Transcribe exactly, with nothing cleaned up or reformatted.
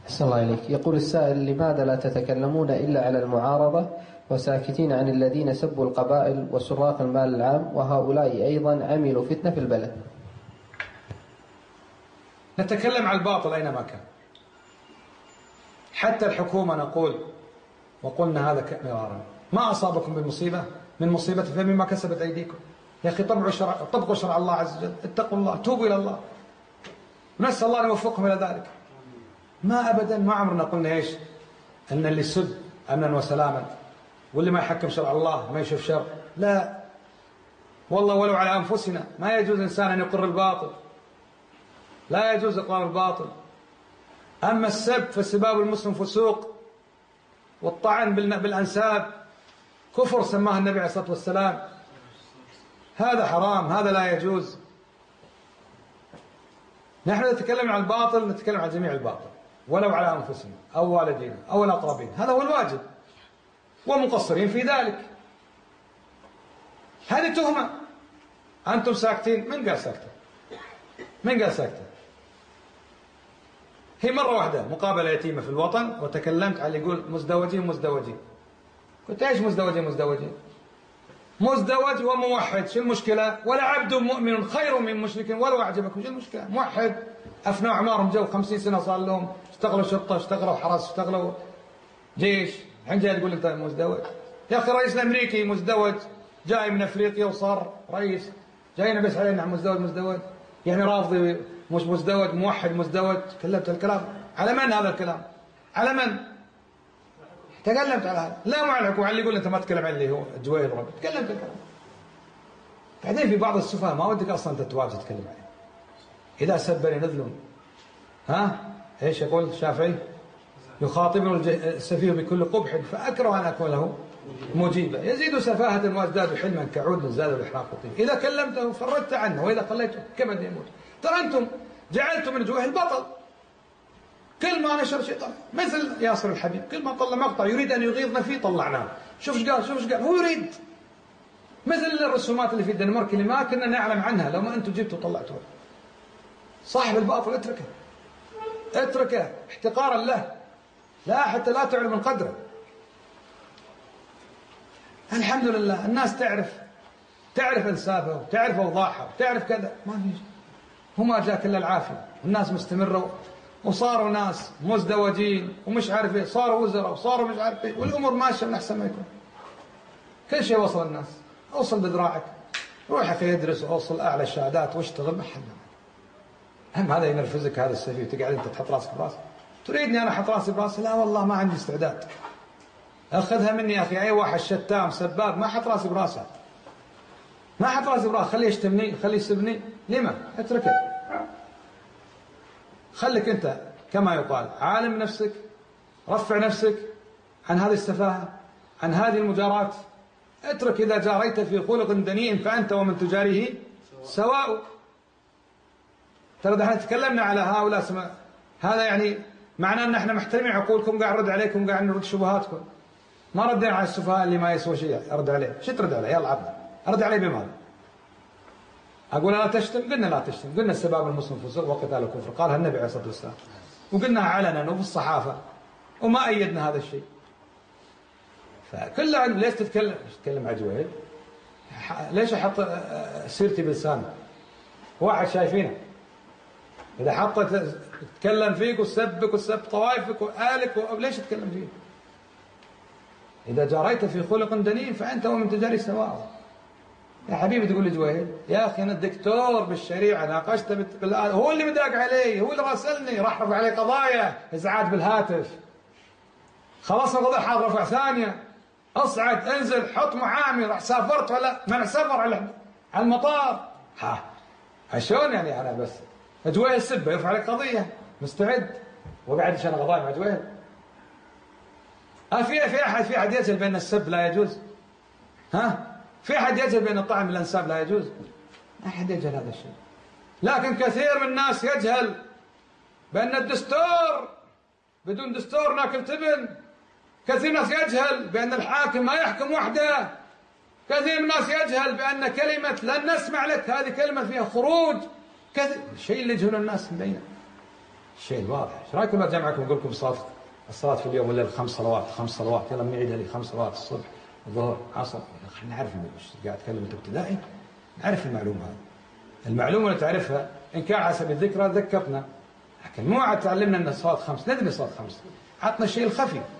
أحسن الله إليك. يقول السائل: لماذا لا تتكلمون إلا على المعارضة وساكتين عن الذين سبوا القبائل وسراق المال العام، وهؤلاء أيضا عملوا فتنة في البلد؟ نتكلم عن الباطل أينما كان، حتى الحكومة نقول وقلنا هذا مرارا: ما أصابكم بالمصيبة من مصيبة فمما كسبت أيديكم. يا أخي طبعوا شرع، طبقوا شرع الله عز وجل، اتقوا الله، توبوا إلى الله، نسأل الله أن يوفقهم إلى ذلك. ما أبدا ما عمرنا قلنا إيش؟ أن اللي سب أمنا وسلاما واللي ما يحكم شرع الله ما يشوف شر، لا والله. ولو على أنفسنا ما يجوز إنسان أن يقر الباطل، لا يجوز إقرار الباطل. أما السب فسباب المسلم فسوق، والطعن بالأنساب كفر سماه النبي عليه الصلاة والسلام، هذا حرام، هذا لا يجوز. نحن نتكلم عن الباطل، نتكلم عن جميع الباطل، ولو على أنفسنا أو والدينا أو الأقربين، هذا هو الواجب، ومقصرين في ذلك. هذه تهمة، أنتم ساكتين. من قال ساكتين؟ من قال ساكتين؟ هي مرة واحدة مقابلة يتيمة في الوطن، وتكلمت على اللي يقول مزدوجين مزدوجين. قلت ايش مزدوجين مزدوجين؟ مزدوج وموحد، شو المشكلة؟ ولا عبد مؤمن خير من مشرك ولو أعجبكم، شو المشكلة؟ موحد أفنوا أعمارهم، جو خمسين سنة صار لهم، اشتغلوا شرطة، اشتغلوا حرس، اشتغلوا جيش، الحين جاي تقول أنت مزدوج؟ يا أخي الرئيس الأمريكي مزدوج، جاي من أفريقيا وصار رئيس، جاينا بس علينا عن مزدوج مزدوج، يعني رافضي مش مزدوج، موحد مزدوج. تكلمت الكلام على من هذا الكلام؟ على من؟ تكلمت على هذا، لا مع الحكومة. على اللي يقول أنت ما تتكلم عن اللي هو الجويل ربي، تكلمت الكلام. بعدين في بعض السفهاء ما ودك أصلا أنت تواجه تتكلم عليه. إذا سبني نذل، ها إيش يقول الشافعي؟ يخاطبني السفيه بكل قبح فأكره أن أكون له مجيبا، يزيد سفاهة وازداد حلما كعود زاد الإحراق طيب. إذا كلمته فردت عنه، وإذا خليته كما يموت. ترى أنتم جعلتم من جوه البطل، كل ما نشر شيء طلع، مثل ياسر الحبيب، كل ما طلع مقطع يريد أن يغيظنا فيه طلعناه. شوف ايش قال، شوف ايش قال، هو يريد. مثل الرسومات اللي في الدنمارك اللي ما كنا نعلم عنها، لو ما أنتم جبتوا وطلعتوها. صاحب الباطل اتركه، اتركه احتقارا له، لا حتى لا تعلم من قدره. الحمد لله الناس تعرف تعرف انسابه وتعرف اوضاعها وتعرف كذا، ما في وما جاك الا العافيه. الناس مستمروا وصاروا ناس مزدوجين ومش عارف ايه، صاروا وزراء وصاروا مش عارف ايه، والامور ماشيه من احسن ما يكون. كل شيء وصل الناس، اوصل بذراعك، روح اخي ادرس واوصل اعلى الشهادات واشتغل، ما حد. هم هذا ينرفزك هذا السفيه، وتقعد انت تحط راسك براسك. تريدني انا احط راسي براسي؟ لا والله ما عندي استعداد. اخذها مني يا اخي، اي واحد شتام سباب ما احط راسي براسه، ما احط راسي براسه. خليه يشتمني، خليه يسبني، لما؟ اتركه. خليك انت كما يقال عالم نفسك، رفع نفسك عن هذه السفاهه، عن هذه المجارات. اترك. اذا جاريت في خلق دنيء فانت ومن تجاريه سواء. ترى دحين تكلمنا على هؤلاء سما. هذا يعني معناه ان احنا محترمين عقولكم، قاعد نرد عليكم، قاعد نرد شبهاتكم. ما ردنا على السفهاء اللي ما يسوى شيء ارد عليه. شو ترد عليه؟ يلا عبد ارد عليه بماذا؟ اقول لا تشتم؟ قلنا لا تشتم، قلنا السباب المسلم فسوق وقتال الكفر، قالها النبي عليه الصلاه والسلام، وقلناها علنا وفي الصحافه، وما ايدنا هذا الشيء. فكل علم. ليش تتكلم تتكلم على جويل؟ ليش احط سيرتي بلساني؟ واحد شايفينه إذا حطت تتكلم فيك وسبك وسب طوائفك وآلك و... ليش تتكلم فيك؟ إذا جاريت في خلق دنيء فأنت ومن تجاري سواء. يا حبيبي تقول لي جويل، يا أخي أنا الدكتور بالشريعة ناقشته بال... هو اللي مداق علي، هو اللي راسلني، راح رفع عليه قضايا إزعاج بالهاتف. خلصنا قضية حاضر رفع ثانية، اصعد انزل حط محامي، راح سافرت ولا منع سفر على المطار. ها شلون يعني؟ أنا بس جويل سبه يرفع عليك قضية، مستعد وقاعد عشان قضايا مع جويل. ها في في احد في احد يجهل بان السب لا يجوز؟ ها في احد يجهل بان الطعن بالانساب لا يجوز؟ ما احد يجهل هذا الشيء. لكن كثير من الناس يجهل بان الدستور بدون دستور ناكل تبن. كثير من الناس يجهل بان الحاكم ما يحكم وحده. كثير من الناس يجهل بان كلمة لن نسمع لك هذه كلمة فيها خروج. كذا شيء اللي يجهل الناس بينه. الشيء الواضح. ايش رايكم لو جمعكم اقول لكم الصلاه الصلاه في اليوم والليل خمس صلوات خمس صلوات يلا بنعيدها لي خمس صلوات الصبح الظهر عصر. خلينا نعرف قاعد اتكلم انت ابتدائي نعرف المعلومه هذه. المعلومه اللي تعرفها ان كان على سبيل الذكرى ذكرتنا، لكن مو عاد تعلمنا ان الصلاه خمس. ندري الصلاه خمس، عطنا الشيء الخفي.